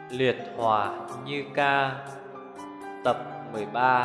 Liệt hỏa như ca. Tập 13.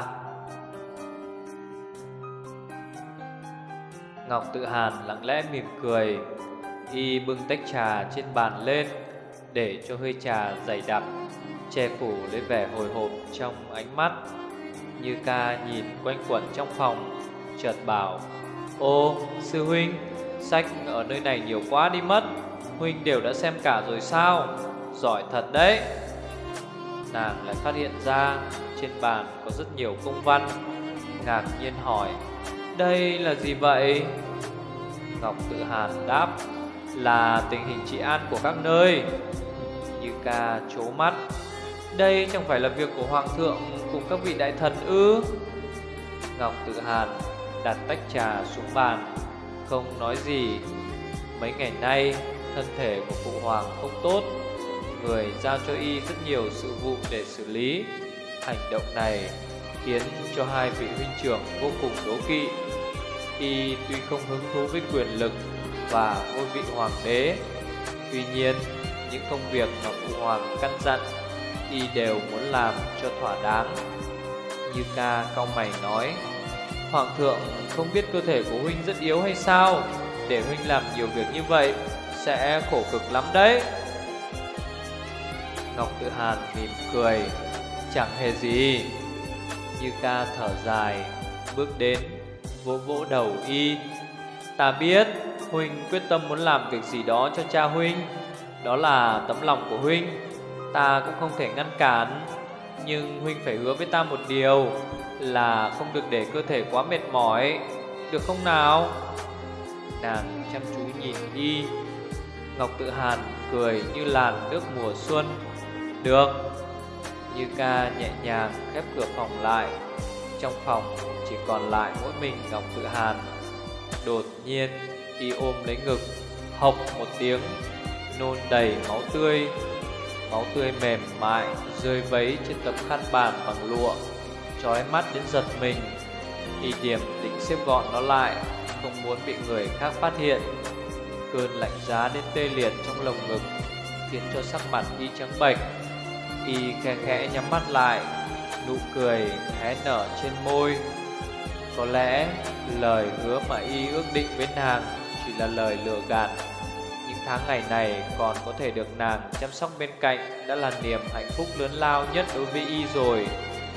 Ngọc Tự Hàn lặng lẽ mỉm cười. Y bưng tách trà trên bàn lên, để cho hơi trà dày đặc che phủ lấy vẻ hồi hộp trong ánh mắt. Như ca nhìn quanh quẩn trong phòng, chợt bảo: "Ô, sư huynh, sách ở nơi này nhiều quá đi mất. Huynh đều đã xem cả rồi sao? Giỏi thật đấy." Nàng lại phát hiện ra trên bàn có rất nhiều công văn, ngạc nhiên hỏi: "Đây là gì vậy?" Ngọc Tự Hàn đáp: "Là tình hình trị an của các nơi." Như ca trố mắt: "Đây chẳng phải là việc của Hoàng thượng cùng các vị đại thần ư?" Ngọc Tự Hàn đặt tách trà xuống bàn, không nói gì. Mấy ngày nay thân thể của phụ hoàng không tốt, người giao cho y rất nhiều sự vụ để xử lý. Hành động này khiến cho hai vị huynh trưởng vô cùng đố kỵ. Y tuy không hứng thú với quyền lực và ngôi vị hoàng đế, tuy nhiên những công việc mà phụ hoàng căn dặn y đều muốn làm cho thỏa đáng. Như ca cau mày nói: "Hoàng thượng không biết cơ thể của huynh rất yếu hay sao? Để huynh làm nhiều việc như vậy sẽ khổ cực lắm đấy." Ngọc Tự Hàn mỉm cười: "Chẳng hề gì." Như ca thở dài, bước đến vỗ vỗ đầu y: "Ta biết huynh quyết tâm muốn làm việc gì đó cho cha huynh. Đó là tấm lòng của huynh, ta cũng không thể ngăn cản. Nhưng huynh phải hứa với ta một điều, là không được để cơ thể quá mệt mỏi, được không nào?" Nàng chăm chú nhìn y. Ngọc Tự Hàn cười như làn nước mùa xuân: "Được." Như ca nhẹ nhàng khép cửa phòng lại. Trong phòng chỉ còn lại mỗi mình Ngọc Tự Hàn. Đột nhiên y ôm lấy ngực, hộc một tiếng, nôn đầy máu tươi. Máu tươi mềm mại rơi vấy trên tấm khăn bàn bằng lụa, chói mắt đến giật mình. Y điềm định xếp gọn nó lại, không muốn bị người khác phát hiện. Cơn lạnh giá đến tê liệt trong lồng ngực khiến cho sắc mặt y trắng bệch. Y khẽ khẽ nhắm mắt lại, nụ cười hé nở trên môi. Có lẽ lời hứa mà y ước định với nàng chỉ là lời lừa gạt. Những tháng ngày này còn có thể được nàng chăm sóc bên cạnh đã là niềm hạnh phúc lớn lao nhất đối với y rồi.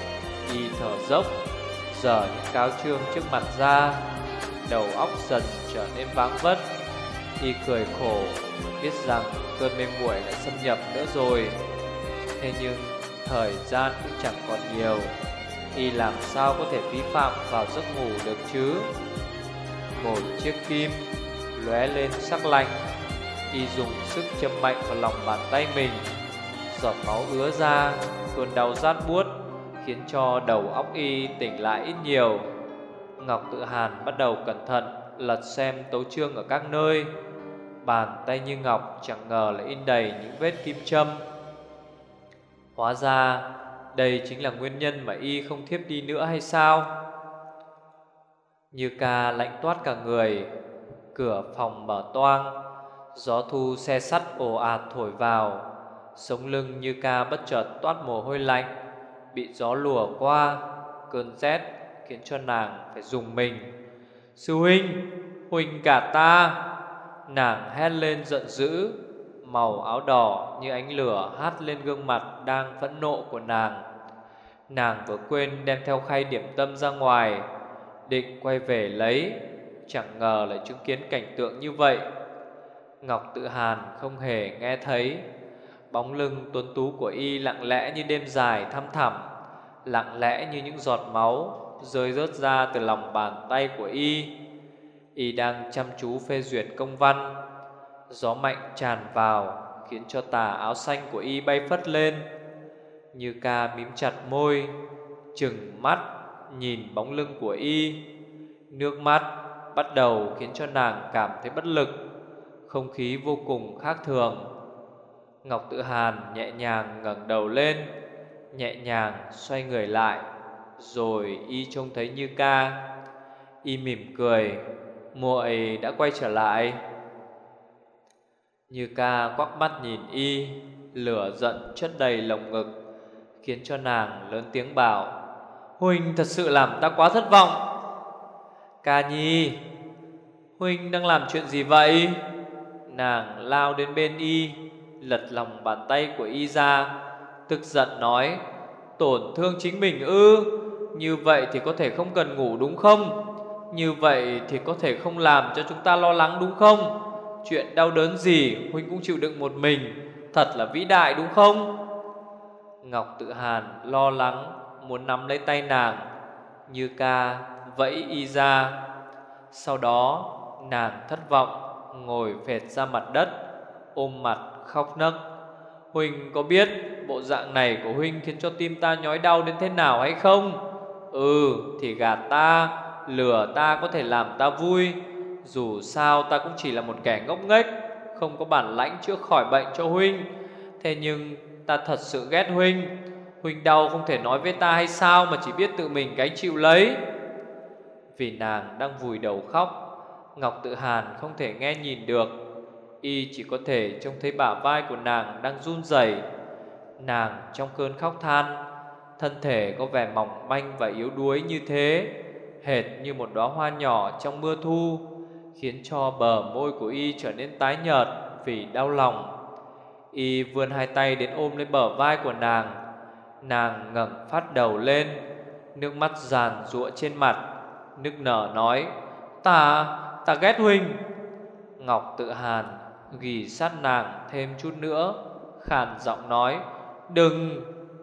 Y thở dốc, giở những cáo trương trước mặt ra, đầu óc dần trở nên váng vất. Y cười khổ, biết rằng cơn mê muội lại xâm nhập nữa rồi. Thế nhưng thời gian cũng chẳng còn nhiều, y làm sao có thể phí phạm vào giấc ngủ được chứ? Một chiếc kim lóe lên sắc lạnh. Y dùng sức châm mạnh vào lòng bàn tay mình. Giọt máu ứa ra, cơn đau rát buốt khiến cho đầu óc y tỉnh lại ít nhiều. Ngọc Tự Hàn bắt đầu cẩn thận lật xem tấu chương ở các nơi. Bàn tay như ngọc chẳng ngờ lại in đầy những vết kim châm. Hóa ra đây chính là nguyên nhân mà y không thiếp đi nữa hay sao? Như ca lạnh toát cả người. Cửa phòng mở toang, gió thu se sắt ồ ạt thổi vào. Sống lưng Như ca bất chợt toát mồ hôi lạnh, bị gió lùa qua. Cơn rét khiến cho nàng phải rùng mình. "Sư huynh, huynh gạt ta!" Nàng hét lên giận dữ. Màu áo đỏ như ánh lửa hắt lên gương mặt đang phẫn nộ của nàng. Nàng vừa quên đem theo khay điểm tâm ra ngoài, định quay về lấy, chẳng ngờ lại chứng kiến cảnh tượng như vậy. Ngọc Tự Hàn không hề nghe thấy. Bóng lưng tuấn tú của y lặng lẽ như đêm dài thăm thẳm, lặng lẽ như những giọt máu rơi rớt ra từ lòng bàn tay của y. Y đang chăm chú phê duyệt công văn. Gió mạnh tràn vào khiến cho tà áo xanh của y bay phất lên. Như ca mím chặt môi, trừng mắt nhìn bóng lưng của y. Nước mắt bắt đầu khiến cho nàng cảm thấy bất lực. Không khí vô cùng khác thường. Ngọc Tự Hàn nhẹ nhàng ngẩng đầu lên, nhẹ nhàng xoay người lại. Rồi y trông thấy Như ca. Y mỉm cười: "Muội đã quay trở lại." Như ca quắc mắt nhìn y, lửa giận chất đầy lồng ngực, khiến cho nàng lớn tiếng bảo: huynh thật sự làm ta quá thất vọng. Ca Nhi, huynh đang làm chuyện gì vậy? Nàng lao đến bên y, lật lòng bàn tay của y ra, tức giận nói: tổn thương chính mình ư? Như vậy thì có thể không cần ngủ đúng không? Như vậy thì có thể không làm cho chúng ta lo lắng đúng không? Chuyện đau đớn gì huynh cũng chịu đựng một mình, thật là vĩ đại đúng không? Ngọc Tự Hàn lo lắng muốn nắm lấy tay nàng, Như Ca vẫy y ra. Sau đó nàng thất vọng ngồi phệt ra mặt đất, ôm mặt khóc nấc. Huynh có biết bộ dạng này của huynh khiến cho tim ta nhói đau đến thế nào hay không? Thì gạt ta, lừa ta có thể làm ta vui. Dù sao ta cũng chỉ là một kẻ ngốc nghếch, không có bản lãnh chữa khỏi bệnh cho huynh. Thế nhưng ta thật sự ghét huynh. Huynh đau không thể nói với ta hay sao mà chỉ biết tự mình gánh chịu lấy? Vì nàng đang vùi đầu khóc, Ngọc Tự Hàn không thể nghe nhìn được. Y chỉ có thể trông thấy bả vai của nàng đang run rẩy. Nàng trong cơn khóc than, thân thể có vẻ mỏng manh và yếu đuối như thế, hệt như một đóa hoa nhỏ trong mưa thu, khiến cho bờ môi của y trở nên tái nhợt vì đau lòng. Y vươn hai tay đến ôm lấy bờ vai của nàng. Nàng ngẩng phát đầu lên, nước mắt giàn giụa trên mặt, nức nở nói: Ta ghét huynh. Ngọc Tự Hàn ghì sát nàng thêm chút nữa, khàn giọng nói: đừng.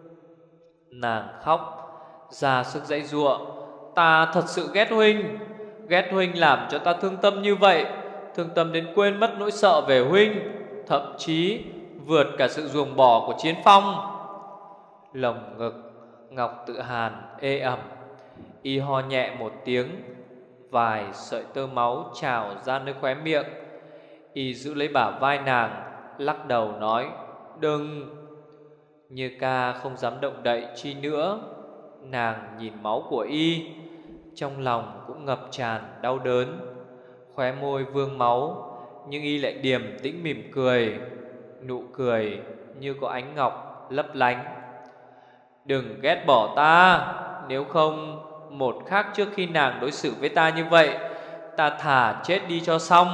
Nàng khóc ra sức giãy giụa: ta thật sự ghét huynh. Ghét huynh làm cho ta thương tâm như vậy, thương tâm đến quên mất nỗi sợ về huynh, thậm chí vượt cả sự ruồng bỏ của Chiến Phong. Lồng ngực Ngọc Tự Hàn ê ẩm, y ho nhẹ một tiếng, vài sợi tơ máu trào ra nơi khóe miệng. Y giữ lấy bả vai nàng, lắc đầu nói: đừng. Như Ca không dám động đậy chi nữa. Nàng nhìn máu của y, trong lòng cũng ngập tràn đau đớn. Khóe môi vương máu, nhưng y lại điềm tĩnh mỉm cười, nụ cười như có ánh ngọc lấp lánh. Đừng ghét bỏ ta, nếu không một khắc trước khi nàng đối xử với ta như vậy, ta thà chết đi cho xong.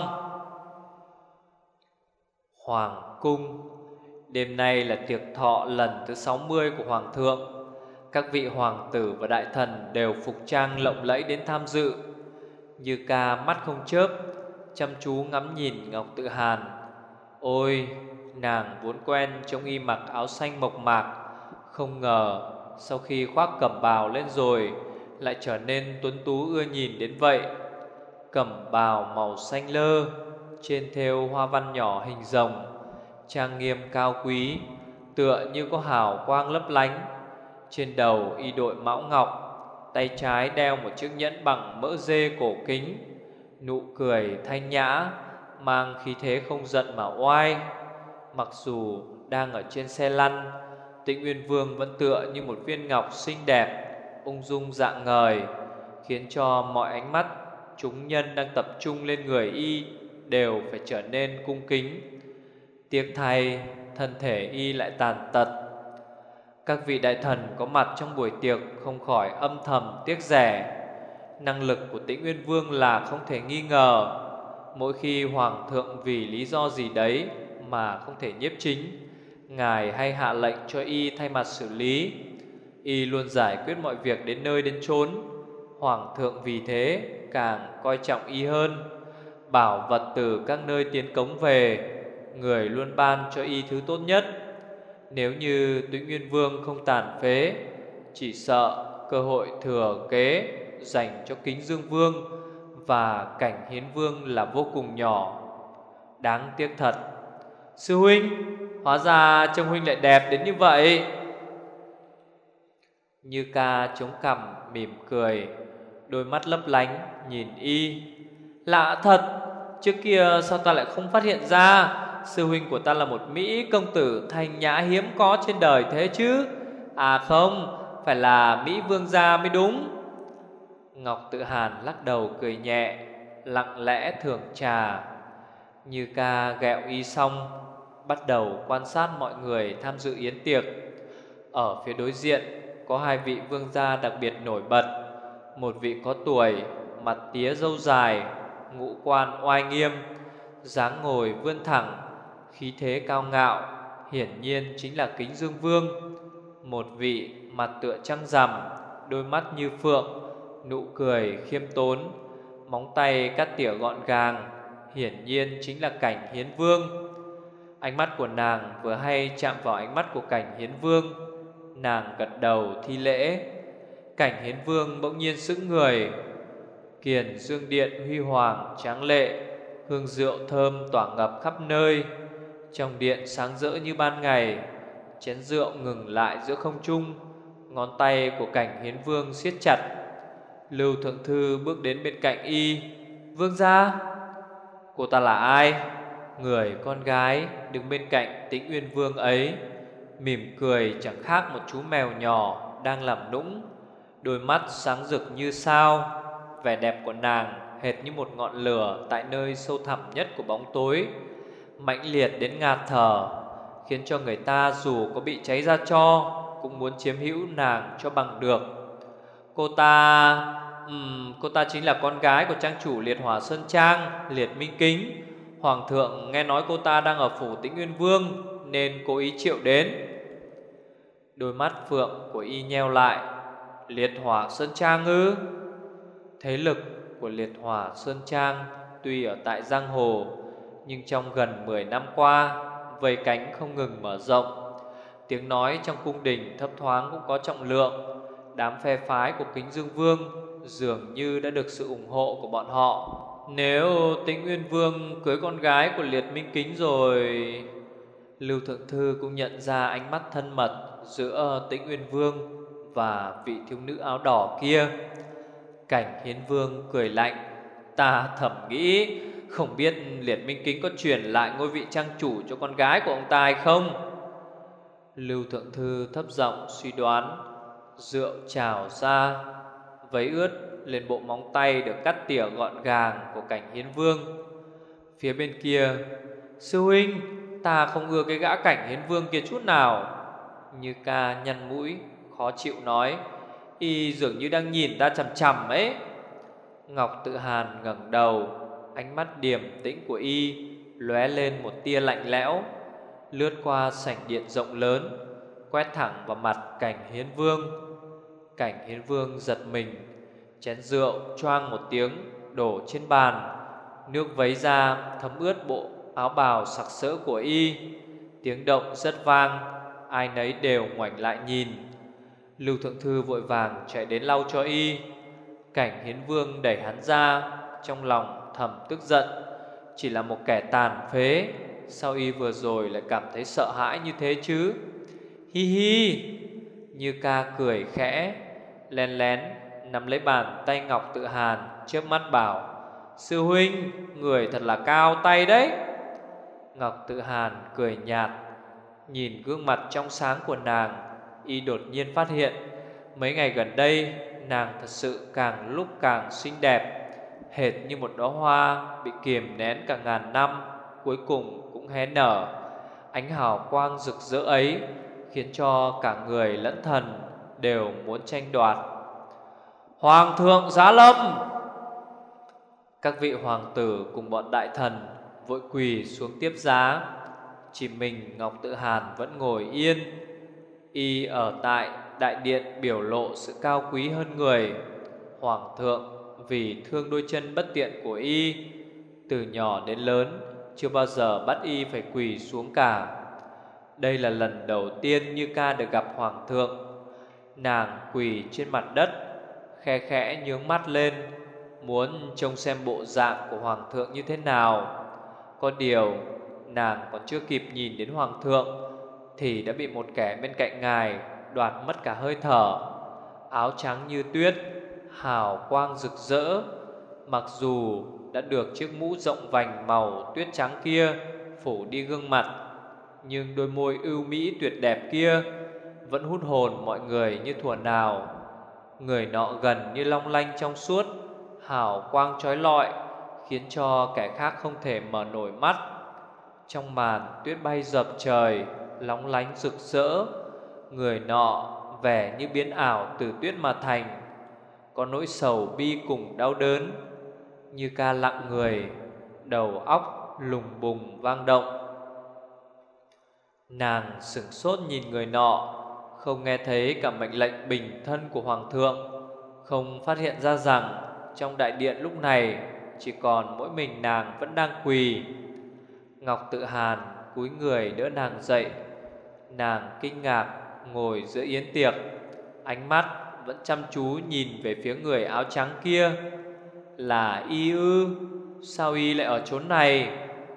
Hoàng cung. Đêm nay là tiệc thọ lần thứ 60 của Hoàng thượng. Các vị hoàng tử và đại thần đều phục trang lộng lẫy đến tham dự. Như Ca mắt không chớp, chăm chú ngắm nhìn Ngọc Tự Hàn. Ôi, nàng vốn quen trông y mặc áo xanh mộc mạc, không ngờ sau khi khoác cẩm bào lên rồi lại trở nên tuấn tú ưa nhìn đến vậy. Cẩm bào màu xanh lơ, trên thêu hoa văn nhỏ hình rồng, trang nghiêm cao quý, tựa như có hào quang lấp lánh. Trên đầu y đội mão ngọc, tay trái đeo một chiếc nhẫn bằng mỡ dê cổ kính. Nụ cười thanh nhã, mang khí thế không giận mà oai. Mặc dù đang ở trên xe lăn, Tĩnh Uyên Vương vẫn tựa như một viên ngọc xinh đẹp, ung dung rạng ngời, khiến cho mọi ánh mắt chúng nhân đang tập trung lên người y đều phải trở nên cung kính. Tiếc thay, thân thể y lại tàn tật. Các vị đại thần có mặt trong buổi tiệc không khỏi âm thầm tiếc rẻ. Năng lực của Tĩnh Uyên Vương là không thể nghi ngờ. Mỗi khi hoàng thượng vì lý do gì đấy mà không thể nhiếp chính, ngài hay hạ lệnh cho y thay mặt xử lý. Y luôn giải quyết mọi việc đến nơi đến chốn. Hoàng thượng vì thế càng coi trọng y hơn. Bảo vật từ các nơi tiến cống về, người luôn ban cho y thứ tốt nhất. Nếu như Tĩnh Uyên Vương không tàn phế, chỉ sợ cơ hội thừa kế dành cho Kính Dương Vương và Cảnh Hiến Vương là vô cùng nhỏ. Đáng tiếc thật. Sư huynh, hóa ra trông huynh lại đẹp đến như vậy. Như Ca chống cằm mỉm cười, đôi mắt lấp lánh nhìn y. Lạ thật, trước kia sao ta lại không phát hiện ra sư huynh của ta là một Mỹ công tử thanh nhã hiếm có trên đời thế chứ? À không, phải là Mỹ vương gia mới đúng. Ngọc Tự Hàn lắc đầu cười nhẹ, lặng lẽ thưởng trà. Như Ca ghẹo y xong, bắt đầu quan sát mọi người tham dự yến tiệc. Ở phía đối diện có hai vị vương gia đặc biệt nổi bật. Một vị có tuổi, mặt tía râu dài, ngũ quan oai nghiêm, dáng ngồi vươn thẳng, khí thế cao ngạo, hiển nhiên chính là Kính Dương Vương. Một vị mặt tựa trăng rằm, đôi mắt như phượng, nụ cười khiêm tốn, móng tay cắt tỉa gọn gàng, hiển nhiên chính là Cảnh Hiến Vương. Ánh mắt của nàng vừa hay chạm vào ánh mắt của Cảnh Hiến Vương, nàng gật đầu thi lễ. Cảnh Hiến Vương bỗng nhiên sững người. Kiền Dương Điện huy hoàng tráng lệ, hương rượu thơm tỏa ngập khắp nơi. Trong điện sáng rỡ như ban ngày. Chén rượu ngừng lại giữa không trung, ngón tay của Cảnh Hiến Vương siết chặt. Lưu Thượng Thư bước đến bên cạnh y. Vương gia. Cô ta là ai? Người con gái đứng bên cạnh Tĩnh Uyên Vương ấy, mỉm cười chẳng khác một chú mèo nhỏ đang làm nũng. Đôi mắt sáng rực như sao. Vẻ đẹp của nàng hệt như một ngọn lửa tại nơi sâu thẳm nhất của bóng tối, mãnh liệt đến ngạt thở, khiến cho người ta dù có bị cháy ra tro cũng muốn chiếm hữu nàng cho bằng được. Cô ta chính là con gái của trang chủ Liệt Hỏa Sơn Trang, Liệt Minh Kính. Hoàng thượng nghe nói cô ta đang ở phủ Tĩnh Uyên Vương nên cố ý triệu đến. Đôi mắt phượng của y nheo lại. Liệt Hỏa Sơn Trang ư? Thế lực của Liệt Hỏa Sơn Trang tuy ở tại giang hồ, nhưng trong gần 10 năm qua vây cánh không ngừng mở rộng. Tiếng nói trong cung đình thấp thoáng cũng có trọng lượng. Đám phe phái của Kính Dương Vương dường như đã được sự ủng hộ của bọn họ. Nếu Tĩnh Uyên Vương cưới con gái của Liệt Minh Kính rồi... Lưu Thượng Thư cũng nhận ra ánh mắt thân mật giữa Tĩnh Uyên Vương và vị thiếu nữ áo đỏ kia. Cảnh Hiến Vương cười lạnh. Ta thầm nghĩ không biết Liệt Minh Kính có truyền lại ngôi vị trang chủ cho con gái của ông ta hay không. Lưu Thượng Thư thấp giọng suy đoán. Rượu trào ra, vấy ướt lên bộ móng tay được cắt tỉa gọn gàng của Cảnh Hiến Vương. Phía bên kia, sư huynh, ta không ưa cái gã Cảnh Hiến Vương kia chút nào. Như Ca nhăn mũi khó chịu nói. Y dường như đang nhìn ta chằm chằm ấy. Ngọc Tự Hàn ngẩng đầu, ánh mắt điềm tĩnh của y lóe lên một tia lạnh lẽo, lướt qua sảnh điện rộng lớn, quét thẳng vào mặt Cảnh Hiến Vương. Cảnh Hiến Vương giật mình, chén rượu choang một tiếng đổ trên bàn, nước vấy ra thấm ướt bộ áo bào sặc sỡ của y. Tiếng động rất vang, ai nấy đều ngoảnh lại nhìn. Lưu Thượng Thư vội vàng chạy đến lau cho y. Cảnh Hiến Vương đẩy hắn ra, trong lòng thầm tức giận. Chỉ là một kẻ tàn phế, sao y vừa rồi lại cảm thấy sợ hãi như thế chứ? Hi hi. Như Ca cười khẽ, lén lén nắm lấy bàn tay Ngọc Tự Hàn, chớp mắt bảo. Sư huynh, người thật là cao tay đấy. Ngọc Tự Hàn cười nhạt, nhìn gương mặt trong sáng của nàng, y đột nhiên phát hiện mấy ngày gần đây nàng thật sự càng lúc càng xinh đẹp, hệt như một đóa hoa bị kiềm nén cả ngàn năm, cuối cùng cũng hé nở. Ánh hào quang rực rỡ ấy khiến cho cả người lẫn thần đều muốn tranh đoạt. Hoàng thượng giá lâm! Các vị hoàng tử cùng bọn đại thần vội quỳ xuống tiếp giá. Chỉ mình Ngọc Tự Hàn vẫn ngồi yên. Y ở tại đại điện biểu lộ sự cao quý hơn người. Hoàng thượng vì thương đôi chân bất tiện của y, từ nhỏ đến lớn chưa bao giờ bắt y phải quỳ xuống cả. Đây là lần đầu tiên Như Ca được gặp hoàng thượng. Nàng quỳ trên mặt đất, khe khẽ nhướng mắt lên, muốn trông xem bộ dạng của hoàng thượng như thế nào. Có điều nàng còn chưa kịp nhìn đến hoàng thượng thì đã bị một kẻ bên cạnh ngài đoạt mất cả hơi thở. Áo trắng như tuyết, hào quang rực rỡ, mặc dù đã được chiếc mũ rộng vành màu tuyết trắng kia phủ đi gương mặt, nhưng đôi môi ưu mỹ tuyệt đẹp kia vẫn hút hồn mọi người như thuở nào. Người nọ gần như long lanh trong suốt, hào quang chói lọi, khiến cho kẻ khác không thể mở nổi mắt. Trong màn tuyết bay dập trời, lóng lánh rực rỡ, người nọ vẻ như biến ảo từ tuyết mà thành, có nỗi sầu bi cùng đau đớn. Như ca lặng người, đầu óc lùng bùng vang động. Nàng sửng sốt nhìn người nọ, không nghe thấy cả mệnh lệnh bình thân của hoàng thượng, không phát hiện ra rằng trong đại điện lúc này chỉ còn mỗi mình nàng vẫn đang quỳ. Ngọc Tự Hàn cúi người đỡ nàng dậy. Nàng kinh ngạc ngồi giữa yến tiệc, ánh mắt vẫn chăm chú nhìn về phía người áo trắng kia. Là y ư? Sao y lại ở chốn này?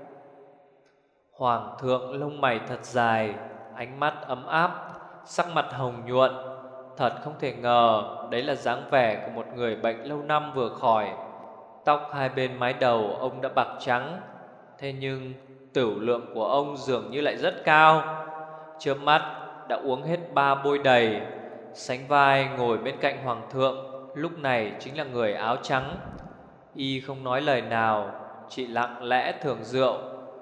Hoàng thượng lông mày thật dài, ánh mắt ấm áp, sắc mặt hồng nhuận. Thật không thể ngờ đấy là dáng vẻ của một người bệnh lâu năm vừa khỏi. Tóc hai bên mái đầu ông đã bạc trắng, thế nhưng tửu lượng của ông dường như lại rất cao. Chớp mắt đã uống hết 3 bôi đầy. Sánh vai ngồi bên cạnh hoàng thượng lúc này chính là người áo trắng. Y không nói lời nào, chỉ lặng lẽ thưởng rượu.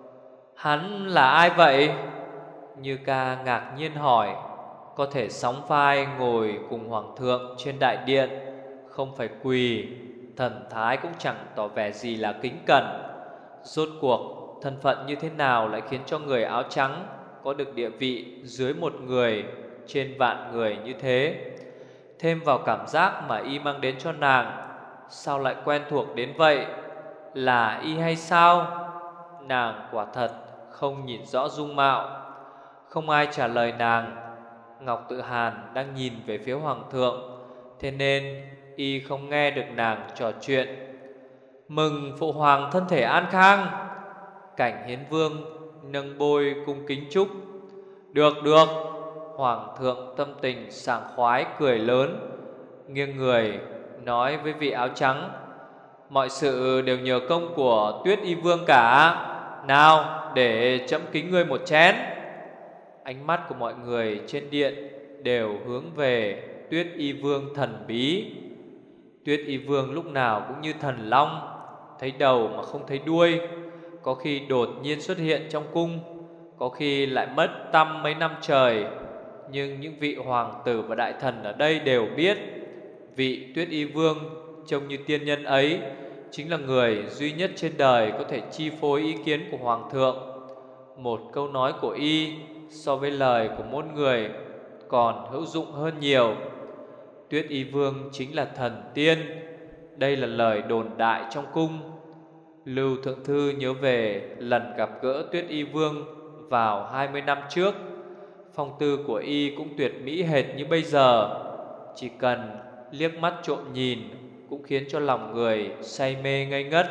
Hắn là ai vậy? Như ca ngạc nhiên hỏi. Có thể sóng vai ngồi cùng hoàng thượng trên đại điện, không phải quỳ, thần thái cũng chẳng tỏ vẻ gì là kính cẩn. Rốt cuộc thân phận như thế nào lại khiến cho người áo trắng có được địa vị dưới một người trên vạn người như thế? Thêm vào cảm giác mà y mang đến cho nàng, sao lại quen thuộc đến vậy? Là y hay sao? Nàng quả thật không nhìn rõ dung mạo. Không ai trả lời nàng. Ngọc Tự Hàn đang nhìn về phía hoàng thượng, thế nên y không nghe được nàng trò chuyện. Mừng phụ hoàng thân thể an khang. Cảnh Hiến Vương nâng bôi cung kính chúc. Được. Hoàng thượng tâm tình sảng khoái cười lớn, nghiêng người nói với vị áo trắng. Mọi sự đều nhờ công của Tuyết Y Vương cả. Nào, để trẫm kính ngươi một chén. Ánh mắt của mọi người trên điện đều hướng về Tuyết Y Vương thần bí. Tuyết Y Vương lúc nào cũng như thần long, thấy đầu mà không thấy đuôi. Có khi đột nhiên xuất hiện trong cung, có khi lại mất tăm mấy năm trời. Nhưng những vị hoàng tử và đại thần ở đây đều biết, vị Tuyết Y Vương trông như tiên nhân ấy chính là người duy nhất trên đời có thể chi phối ý kiến của hoàng thượng. Một câu nói của y so với lời của muôn người còn hữu dụng hơn nhiều. Tuyết Y Vương chính là thần tiên, đây là lời đồn đại trong cung. Lưu Thượng Thư nhớ về lần gặp gỡ Tuyết Y Vương vào 20 năm trước. Phong tư của y cũng tuyệt mỹ hệt như bây giờ, chỉ cần liếc mắt trộm nhìn cũng khiến cho lòng người say mê ngây ngất.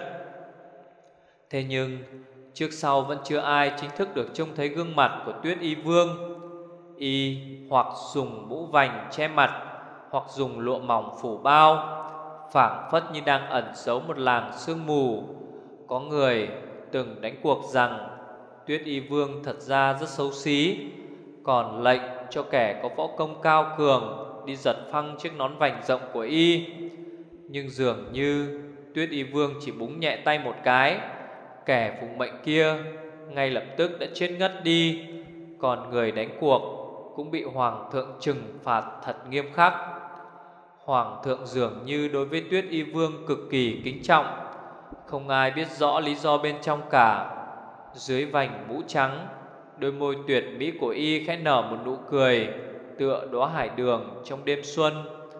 Thế nhưng trước sau vẫn chưa ai chính thức được trông thấy gương mặt của Tuyết Y Vương. Y hoặc dùng mũ vành che mặt, hoặc dùng lụa mỏng phủ bao, phảng phất như đang ẩn giấu một làng sương mù. Có người từng đánh cuộc rằng Tuyết Y Vương thật ra rất xấu xí, còn lệnh cho kẻ có võ công cao cường đi giật phăng chiếc nón vành rộng của y. Nhưng dường như Tuyết Y Vương chỉ búng nhẹ tay một cái, kẻ phụng mệnh kia ngay lập tức đã chết ngất đi. Còn người đánh cuộc cũng bị hoàng thượng trừng phạt thật nghiêm khắc. Hoàng thượng dường như đối với Tuyết Y Vương cực kỳ kính trọng. Không ai biết rõ lý do bên trong cả. Dưới vành mũ trắng, đôi môi tuyệt mỹ của y khẽ nở một nụ cười tựa đóa hải đường trong đêm xuân.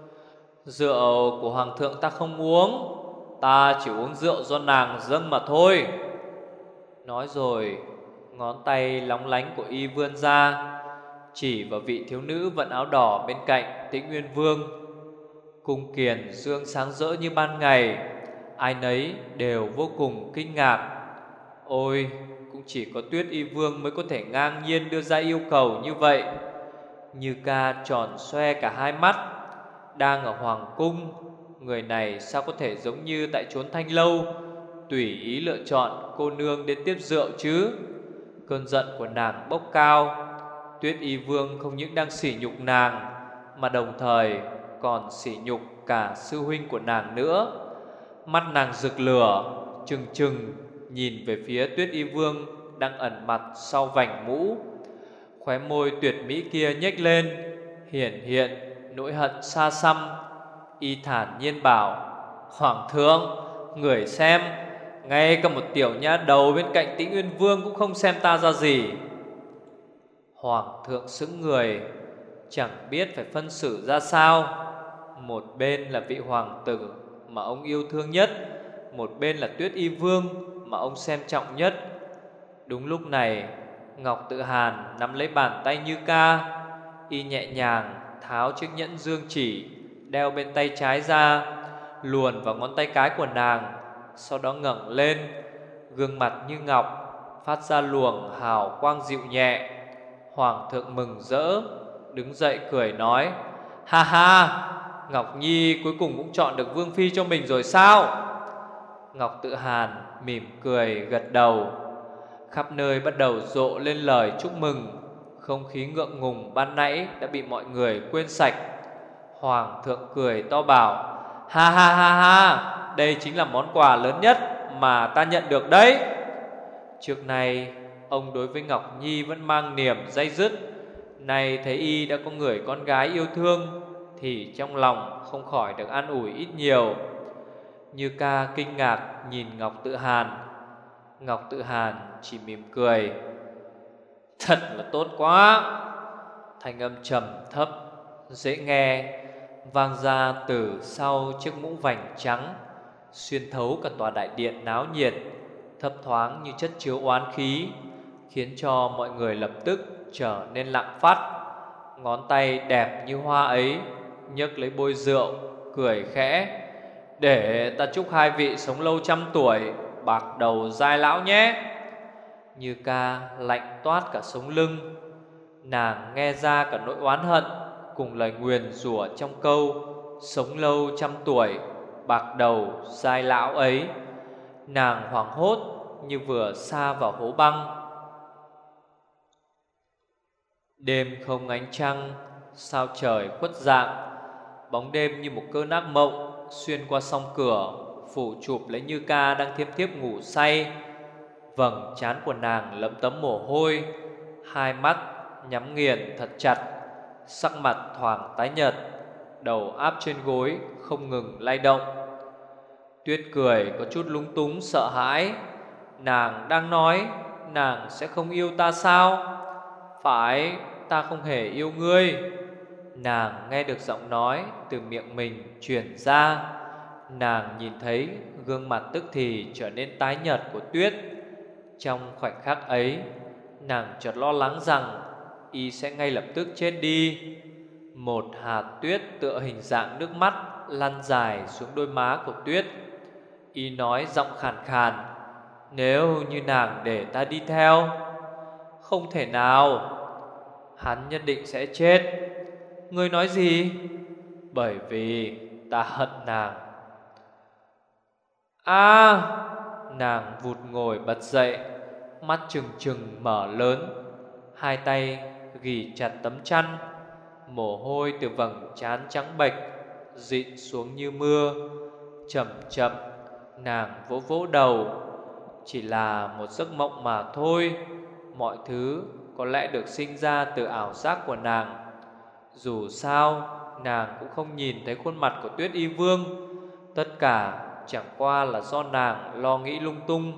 Rượu của hoàng thượng ta không uống, ta chỉ uống rượu do nàng dâng mà thôi. Nói rồi, ngón tay lóng lánh của y vươn ra, chỉ vào vị thiếu nữ vận áo đỏ bên cạnh Tĩnh Nguyên Vương. Cung kiền dương sáng rỡ như ban ngày, ai nấy đều vô cùng kinh ngạc. Ôi, cũng chỉ có Tuyết Y Vương mới có thể ngang nhiên đưa ra yêu cầu như vậy. Như ca tròn xoe cả hai mắt. Đang ở hoàng cung, người này sao có thể giống như tại chốn Thanh Lâu, tùy ý lựa chọn cô nương đến tiếp rượu chứ? Cơn giận của nàng bốc cao. Tuyết Y Vương không những đang sỉ nhục nàng, mà đồng thời còn sỉ nhục cả sư huynh của nàng nữa. Mắt nàng rực lửa, trừng trừng nhìn về phía Tuyết Y Vương đang ẩn mặt sau vành mũ. Khóe môi tuyệt mỹ kia nhếch lên, hiển hiện nỗi hận xa xăm. Y thản nhiên bảo: Hoàng thượng, người xem, ngay cả một tiểu nha đầu bên cạnh Tĩnh Uyên Vương cũng không xem ta ra gì. Hoàng thượng sững người, chẳng biết phải phân xử ra sao. Một bên là vị hoàng tử mà ông yêu thương nhất, một bên là Tuyết Y Vương mà ông xem trọng nhất. Đúng lúc này, Ngọc Tự Hàn nắm lấy bàn tay Như Ca. Y nhẹ nhàng tháo chiếc nhẫn dương chỉ đeo bên tay trái ra, luồn vào ngón tay cái của nàng. Sau đó ngẩng lên, gương mặt như ngọc phát ra luồng hào quang dịu nhẹ. Hoàng thượng mừng rỡ, đứng dậy cười nói: Ha ha, Ngọc Nhi cuối cùng cũng chọn được vương phi cho mình rồi sao? Ngọc Tự Hàn mỉm cười gật đầu. Khắp nơi bắt đầu rộ lên lời chúc mừng. Không khí ngượng ngùng ban nãy đã bị mọi người quên sạch. Hoàng thượng cười to bảo: Ha ha ha ha, đây chính là món quà lớn nhất mà ta nhận được đấy. Trước nay ông đối với Ngọc Nhi vẫn mang niềm day dứt. Nay thấy y đã có người con gái yêu thương thì trong lòng không khỏi được an ủi ít nhiều. Như Ca kinh ngạc nhìn Ngọc Tự Hàn. Ngọc Tự Hàn chỉ mỉm cười: Thật là tốt quá. Thanh âm trầm thấp dễ nghe vang ra từ sau chiếc mũ vành trắng, xuyên thấu cả tòa đại điện náo nhiệt, thấp thoáng như chất chứa oán khí, khiến cho mọi người lập tức trở nên lặng phát. Ngón tay đẹp như hoa ấy nhấc lấy bôi rượu, cười khẽ: Để ta chúc hai vị sống lâu trăm tuổi, bạc đầu dai lão nhé. Như Ca lạnh toát cả sống lưng. Nàng nghe ra cả nỗi oán hận cùng lời nguyền rủa trong câu sống lâu trăm tuổi, bạc đầu dai lão ấy. Nàng hoảng hốt như vừa sa vào hố băng. Đêm không ánh trăng, sao trời khuất dạng. Bóng đêm như một cơn ác mộng xuyên qua song cửa, phủ chụp lấy Như Ca đang thiếp thiếp ngủ say. Vầng trán của nàng lấm tấm mồ hôi, hai mắt nhắm nghiền thật chặt, sắc mặt thoảng tái nhợt, đầu áp trên gối không ngừng lay động. Tuyết cười có chút lúng túng sợ hãi. Nàng đang nói nàng sẽ không yêu ta sao? Phải, ta không hề yêu ngươi. Nàng nghe được giọng nói từ miệng mình truyền ra. Nàng nhìn thấy gương mặt tức thì trở nên tái nhợt của Tuyết. Trong khoảnh khắc ấy, nàng chợt lo lắng rằng y sẽ ngay lập tức chết đi. Một hạt tuyết tựa hình dạng nước mắt lăn dài xuống đôi má của Tuyết. Y nói giọng khàn khàn: Nếu như nàng để ta đi theo. Không thể nào, hắn nhất định sẽ chết. Ngươi nói gì? Bởi vì ta hận nàng. Nàng vụt ngồi bật dậy, mắt trừng trừng mở lớn, hai tay ghì chặt tấm chăn. Mồ hôi từ vầng trán trắng bệch rịn xuống như mưa. Chậm chậm nàng vỗ vỗ đầu. Chỉ là một giấc mộng mà thôi. Mọi thứ có lẽ được sinh ra từ ảo giác của nàng. Dù sao nàng cũng không nhìn thấy khuôn mặt của Tuyết Y Vương. Tất cả chẳng qua là do nàng lo nghĩ lung tung.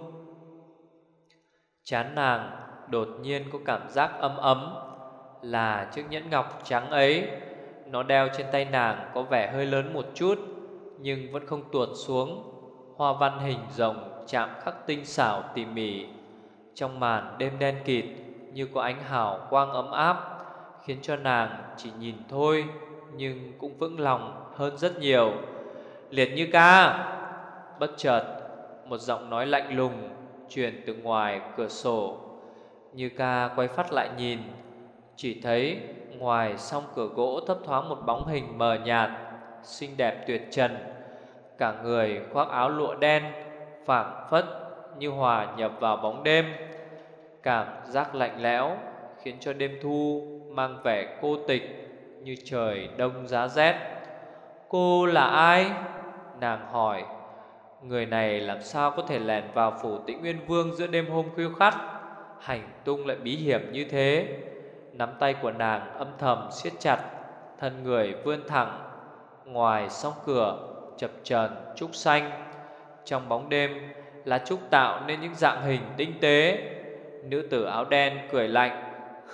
Trán nàng đột nhiên có cảm giác ấm ấm. Là chiếc nhẫn ngọc trắng ấy. Nó đeo trên tay nàng có vẻ hơi lớn một chút, nhưng vẫn không tuột xuống. Hoa văn hình rồng chạm khắc tinh xảo tỉ mỉ. Trong màn đêm đen kịt như có ánh hào quang ấm áp, khiến cho nàng chỉ nhìn thôi nhưng cũng vững lòng hơn rất nhiều. Liệt Như Ca! Bất chợt một giọng nói lạnh lùng truyền từ ngoài cửa sổ. Như Ca quay phát lại nhìn, chỉ thấy ngoài song cửa gỗ thấp thoáng một bóng hình mờ nhạt, xinh đẹp tuyệt trần. Cả người khoác áo lụa đen, phảng phất như hòa nhập vào bóng đêm. Cảm giác lạnh lẽo khiến cho đêm thu mang vẻ cô tịch như trời đông giá rét. Cô là ai? Nàng hỏi. Người này làm sao có thể lẻn vào phủ Tĩnh Nguyên Vương giữa đêm hôm khuya khoắt? hành tung lại bí hiểm như thế. Nắm tay của nàng âm thầm siết chặt, thân người vươn thẳng. Ngoài song cửa chập chờn trúc xanh, trong bóng đêm lá trúc tạo nên những dạng hình tinh tế. Nữ tử áo đen cười lạnh: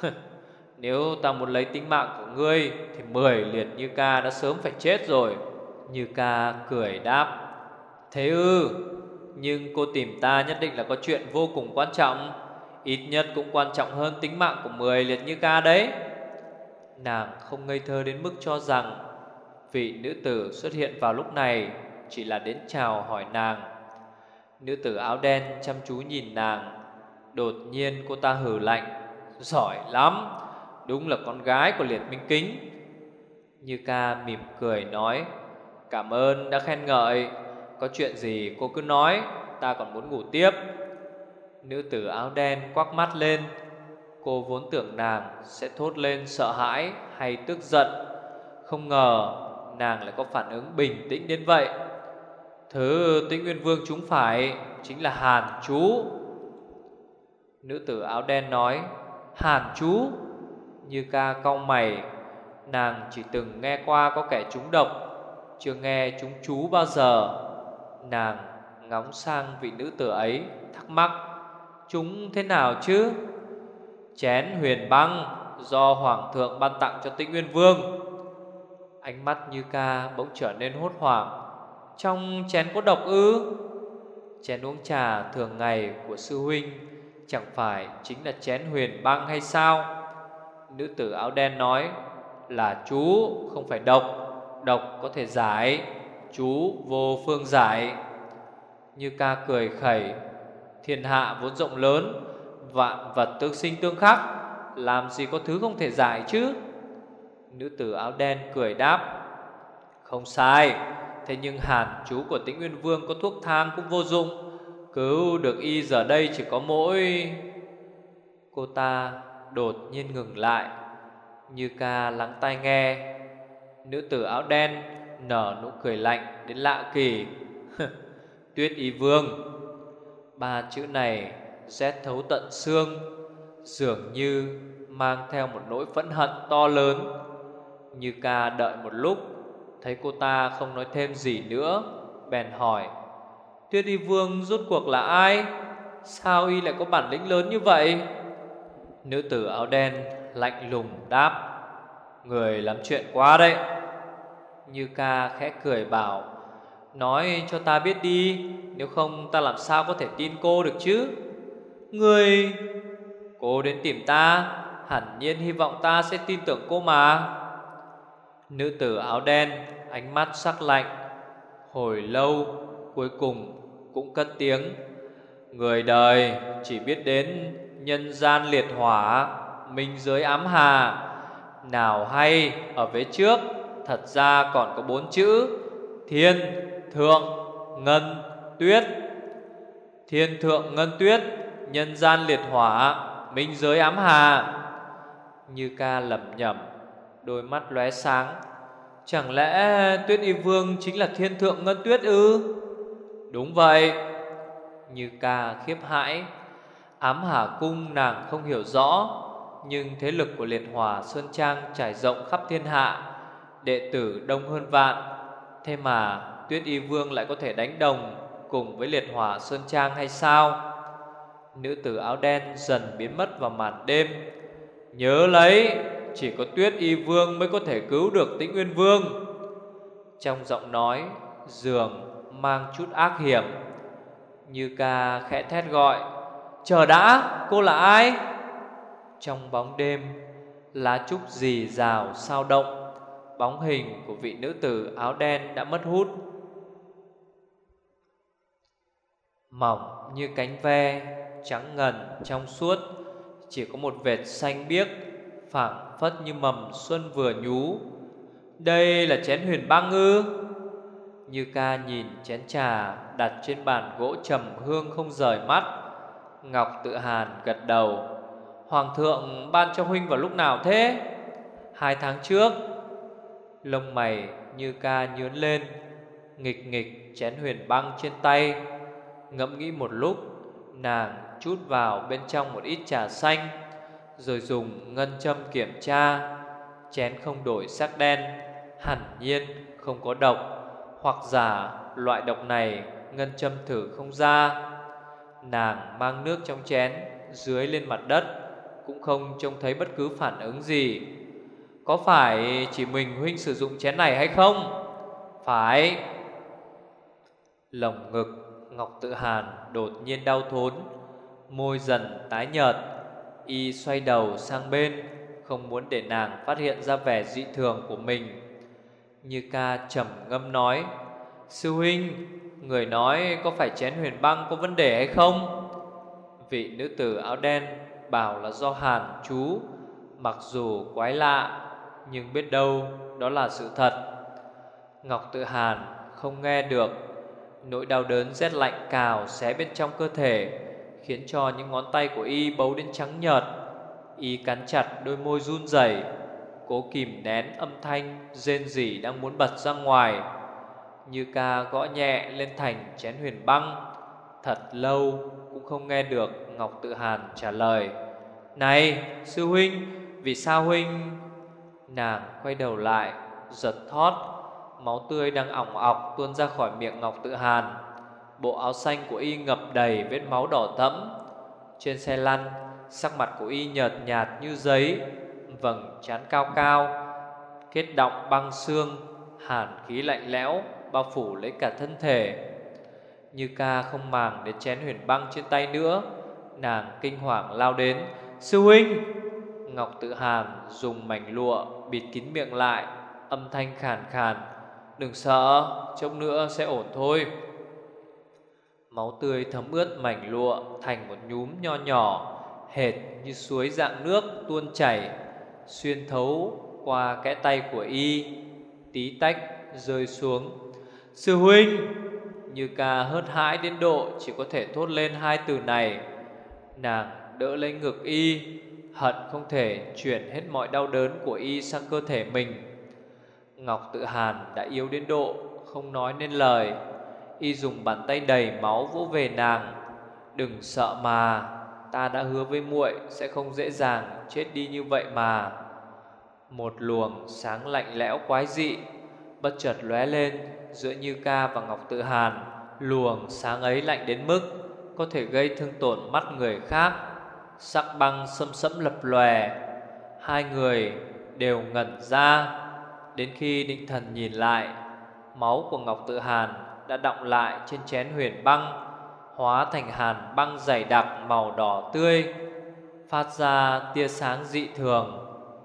nếu ta muốn lấy tính mạng của ngươi thì 10 liệt Như Ca đã sớm phải chết rồi. Như Ca cười đáp: thế ư? Nhưng cô tìm ta nhất định là có chuyện vô cùng quan trọng, ít nhất cũng quan trọng hơn tính mạng của 10 liệt Như Ca đấy. Nàng không ngây thơ đến mức cho rằng vị nữ tử xuất hiện vào lúc này chỉ là đến chào hỏi nàng. Nữ tử áo đen chăm chú nhìn nàng. Đột nhiên cô ta hừ lạnh: giỏi lắm, đúng là con gái của Liệt Minh Kính. Như Ca mỉm cười nói: cảm ơn đã khen ngợi. Có chuyện gì cô cứ nói, ta còn muốn ngủ tiếp. Nữ tử áo đen quắc mắt lên. Cô vốn tưởng nàng sẽ thốt lên sợ hãi hay tức giận, không ngờ nàng lại có phản ứng bình tĩnh đến vậy. Thứ Tĩnh Nguyên Vương chúng phải chính là Hàn Chú. Nữ tử áo đen nói: Hàn Chú? Như Ca cau mày. Nàng chỉ từng nghe qua có kẻ trúng độc, chưa nghe chúng chú bao giờ. Nàng ngóng sang vị nữ tử ấy thắc mắc: chúng thế nào chứ? Chén huyền băng do Hoàng thượng ban tặng cho Tĩnh Nguyên Vương. Ánh mắt Như Ca bỗng trở nên hốt hoảng. Trong chén có độc ư? Chén uống trà thường ngày của sư huynh chẳng phải chính là chén huyền băng hay sao? Nữ tử áo đen nói: là chú không phải độc, độc có thể giải, chú vô phương giải. Như Ca cười khẩy: thiên hạ vốn rộng lớn, vạn vật tương sinh tương khắc, làm gì có thứ không thể giải chứ? Nữ tử áo đen cười đáp: không sai, thế nhưng hàn chú của Tĩnh Nguyên Vương có thuốc thang cũng vô dụng, cứu được y giờ đây chỉ có mỗi... Cô ta đột nhiên ngừng lại. Như Ca lắng tai nghe. Nữ tử áo đen nở nụ cười lạnh đến lạ kỳ: Tuyết Y Vương. Ba chữ này rét thấu tận xương, dường như mang theo một nỗi phẫn hận to lớn. Như Ca đợi một lúc, thấy cô ta không nói thêm gì nữa, bèn hỏi: Tuyết Y Vương rốt cuộc là ai? Sao y lại có bản lĩnh lớn như vậy? Nữ tử áo đen lạnh lùng đáp: người làm chuyện quá đấy. Như Ca khẽ cười bảo: nói cho ta biết đi, nếu không ta làm sao có thể tin cô được chứ? Người... cô đến tìm ta, hẳn nhiên hy vọng ta sẽ tin tưởng cô mà. Nữ tử áo đen ánh mắt sắc lạnh, hồi lâu cuối cùng cũng cất tiếng: người đời chỉ biết đến nhân gian liệt hỏa, minh giới ám hà, nào hay ở vế trước thật ra còn có 4 chữ: thiên, thượng, ngân, tuyết. Thiên thượng ngân tuyết, nhân gian liệt hỏa, minh giới ám hà. Như Ca lẩm nhẩm, đôi mắt lóe sáng: chẳng lẽ Tuyết Y Vương chính là thiên thượng ngân tuyết ư? Đúng vậy. Như Ca khiếp hãi. Ám Hà Cung nàng không hiểu rõ, nhưng thế lực của liệt hỏa Sơn Trang trải rộng khắp thiên hạ, đệ tử đông hơn vạn. Thế mà Tuyết Y Vương lại có thể đánh đồng cùng với liệt hỏa Sơn Trang hay sao? Nữ tử áo đen dần biến mất vào màn đêm. Nhớ lấy, chỉ có Tuyết Y Vương mới có thể cứu được Tĩnh Nguyên Vương. Trong giọng nói dường mang chút ác hiểm. Như Ca khẽ thét gọi: chờ đã, cô là ai? Trong bóng đêm, lá trúc rì rào sao động. Bóng hình của vị nữ tử áo đen đã mất hút. Mỏng như cánh ve, trắng ngần trong suốt, chỉ có một vệt xanh biếc, phảng phất như mầm xuân vừa nhú. Đây là chén huyền băng ư? Như Ca nhìn chén trà đặt trên bàn gỗ trầm hương không rời mắt. Ngọc Tự Hàn gật đầu: Hoàng thượng ban cho huynh vào lúc nào thế? 2 tháng trước. Lông mày Như Ca nhướng lên, nghịch nghịch chén huyền băng trên tay. Ngẫm nghĩ một lúc, nàng trút vào bên trong một ít trà xanh, rồi dùng ngân châm kiểm tra. Chén không đổi sắc đen, hẳn nhiên không có độc, hoặc giả loại độc này ngân châm thử không ra. Nàng mang nước trong chén dưới lên mặt đất, cũng không trông thấy bất cứ phản ứng gì. Có phải chỉ mình huynh sử dụng chén này hay không? Phải. Lồng ngực Ngọc Tự Hàn đột nhiên đau thốn, môi dần tái nhợt. Y xoay đầu sang bên, không muốn để nàng phát hiện ra vẻ dị thường của mình. Như Ca trầm ngâm nói: sư huynh, người nói có phải chén huyền băng có vấn đề hay không? Vị nữ tử áo đen bảo là do hàn chú. Mặc dù quái lạ, nhưng biết đâu đó là sự thật. Ngọc Tự Hàn không nghe được. Nỗi đau đớn rét lạnh cào xé bên trong cơ thể, khiến cho những ngón tay của y bấu đến trắng nhợt. Y cắn chặt đôi môi run rẩy, cố kìm nén âm thanh rên rỉ đang muốn bật ra ngoài. Như Ca gõ nhẹ lên thành chén huyền băng. Thật lâu cũng không nghe được Ngọc Tự Hàn trả lời: này sư huynh, vì sao huynh? Nàng quay đầu lại, giật thót. Máu tươi đang ỏng ọc tuôn ra khỏi miệng Ngọc Tự Hàn. Bộ áo xanh của y ngập đầy vết máu đỏ thẫm. Trên xe lăn, sắc mặt của y nhợt nhạt như giấy, vầng trán cao cao, kết đọng băng xương, hàn khí lạnh lẽo bao phủ lấy cả thân thể. Như Ca không màng đến chén huyền băng trên tay nữa. Nàng kinh hoàng lao đến: sư huynh! Ngọc Tự Hàn dùng mảnh lụa bịt kín miệng lại, âm thanh khàn khàn: đừng sợ, chốc nữa sẽ ổn thôi. Máu tươi thấm ướt mảnh lụa thành một nhúm nho nhỏ, hệt như suối dạng nước tuôn chảy, xuyên thấu qua kẽ tay của y, tí tách rơi xuống. Sư huynh! Như Ca hớt hãi đến độ chỉ có thể thốt lên hai từ này. Nàng đỡ lấy ngực y, hận không thể chuyển hết mọi đau đớn của y sang cơ thể mình. Ngọc Tự Hàn đã yếu đến độ không nói nên lời. Y dùng bàn tay đầy máu vỗ về nàng: đừng sợ mà, ta đã hứa với muội sẽ không dễ dàng chết đi như vậy mà. Một luồng sáng lạnh lẽo quái dị bất chợt lóe lên giữa Như Ca và Ngọc Tự Hàn. Luồng sáng ấy lạnh đến mức có thể gây thương tổn mắt người khác. Sắc băng sẫm sẫm lập lòe. Hai người đều ngẩn ra. Đến khi định thần nhìn lại, máu của Ngọc Tự Hàn đã đọng lại trên chén huyền băng, hóa thành hàn băng dày đặc màu đỏ tươi, phát ra tia sáng dị thường.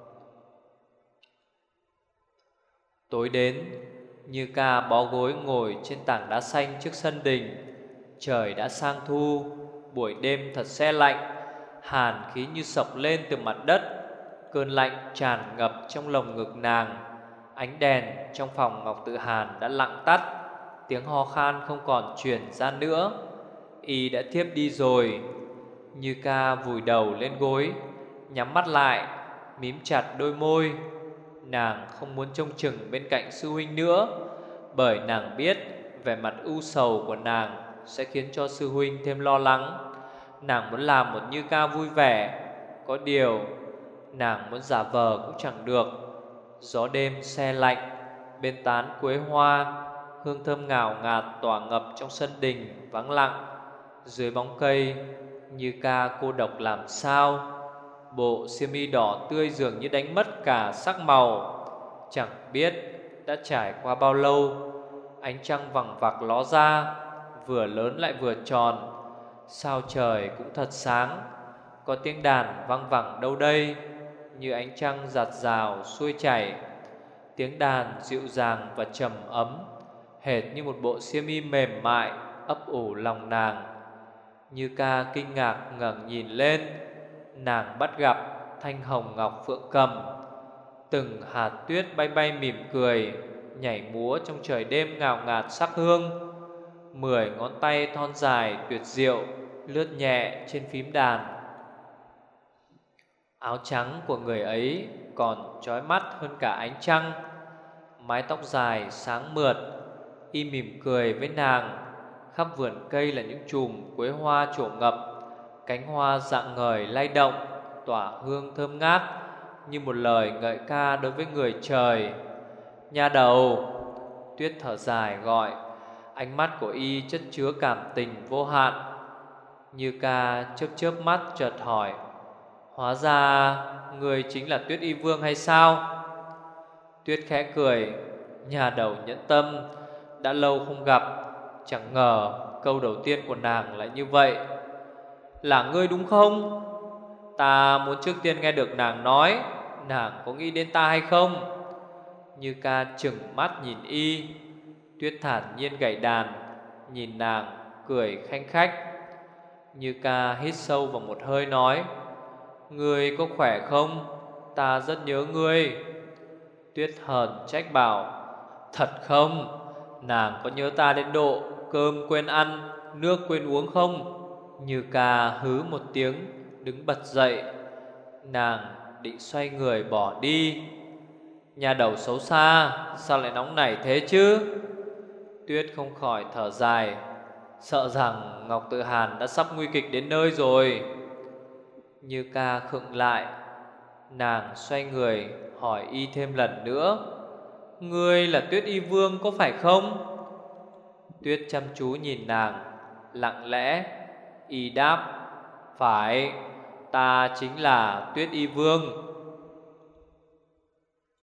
Tối đến, Như Ca bó gối ngồi trên tảng đá xanh trước sân đình. Trời đã sang thu, buổi đêm thật se lạnh, hàn khí như sộc lên từ mặt đất. Cơn lạnh tràn ngập trong lồng ngực nàng. Ánh đèn trong phòng Ngọc Tự Hàn đã lặng tắt, tiếng ho khan không còn truyền ra nữa. Y đã thiếp đi rồi. Như Ca vùi đầu lên gối, nhắm mắt lại, mím chặt đôi môi. Nàng không muốn trông chừng bên cạnh sư huynh nữa, bởi nàng biết vẻ mặt u sầu của nàng sẽ khiến cho sư huynh thêm lo lắng. Nàng muốn làm một Như Ca vui vẻ, có điều nàng muốn giả vờ cũng chẳng được. Gió đêm se lạnh, bên tán quế hoa, hương thơm ngào ngạt tỏa ngập trong sân đình vắng lặng. Dưới bóng cây, Như Ca cô độc làm sao. Bộ xiêm y đỏ tươi dường như đánh mất cả sắc màu. Chẳng biết đã trải qua bao lâu, ánh trăng vằng vặc ló ra, vừa lớn lại vừa tròn. Sao trời cũng thật sáng. Có tiếng đàn văng vẳng đâu đây, như ánh trăng rạt rào xuôi chảy. Tiếng đàn dịu dàng và trầm ấm, hệt như một bộ xiêm y mềm mại ấp ủ lòng nàng. Như Ca kinh ngạc ngẩng nhìn lên. Nàng bắt gặp thanh hồng ngọc phượng cầm. Từng hạt tuyết bay bay mỉm cười, nhảy múa trong trời đêm ngào ngạt sắc hương. 10 ngón tay thon dài tuyệt diệu lướt nhẹ trên phím đàn. Áo trắng của người ấy còn chói mắt hơn cả ánh trăng. Mái tóc dài sáng mượt, y mỉm cười với nàng. Khắp vườn cây là những chùm quế hoa trổ ngập. Cánh hoa rạng ngời lay động, tỏa hương thơm ngát, như một lời ngợi ca đối với người trời. Nha đầu. Tuyết thở dài gọi. Ánh mắt của y chất chứa cảm tình vô hạn. Như Ca chớp chớp mắt chợt hỏi: hóa ra người chính là Tuyết Y Vương hay sao? Tuyết khẽ cười. Nhà đầu nhẫn tâm, đã lâu không gặp, chẳng ngờ câu đầu tiên của nàng lại như vậy. Là ngươi đúng không? Ta muốn trước tiên nghe được nàng nói nàng có nghĩ đến ta hay không. Như Ca trừng mắt nhìn y. Tuyết thản nhiên gảy đàn, nhìn nàng cười khanh khách. Như Ca hít sâu vào một hơi nói: ngươi có khỏe không? Ta rất nhớ ngươi. Tuyết hờn trách bảo: thật không? Nàng có nhớ ta đến độ cơm quên ăn, nước quên uống không? Như Ca hứ một tiếng, đứng bật dậy. Nàng định xoay người bỏ đi. Nhà đầu xấu xa, sao lại nóng nảy thế chứ? Tuyết không khỏi thở dài, sợ rằng Ngọc Tự Hàn đã sắp nguy kịch đến nơi rồi. Như Ca khựng lại. Nàng xoay người hỏi y thêm lần nữa: ngươi là Tuyết Y Vương có phải không? Tuyết chăm chú nhìn nàng, lặng lẽ. Y đáp: phải, ta chính là Tuyết Y Vương.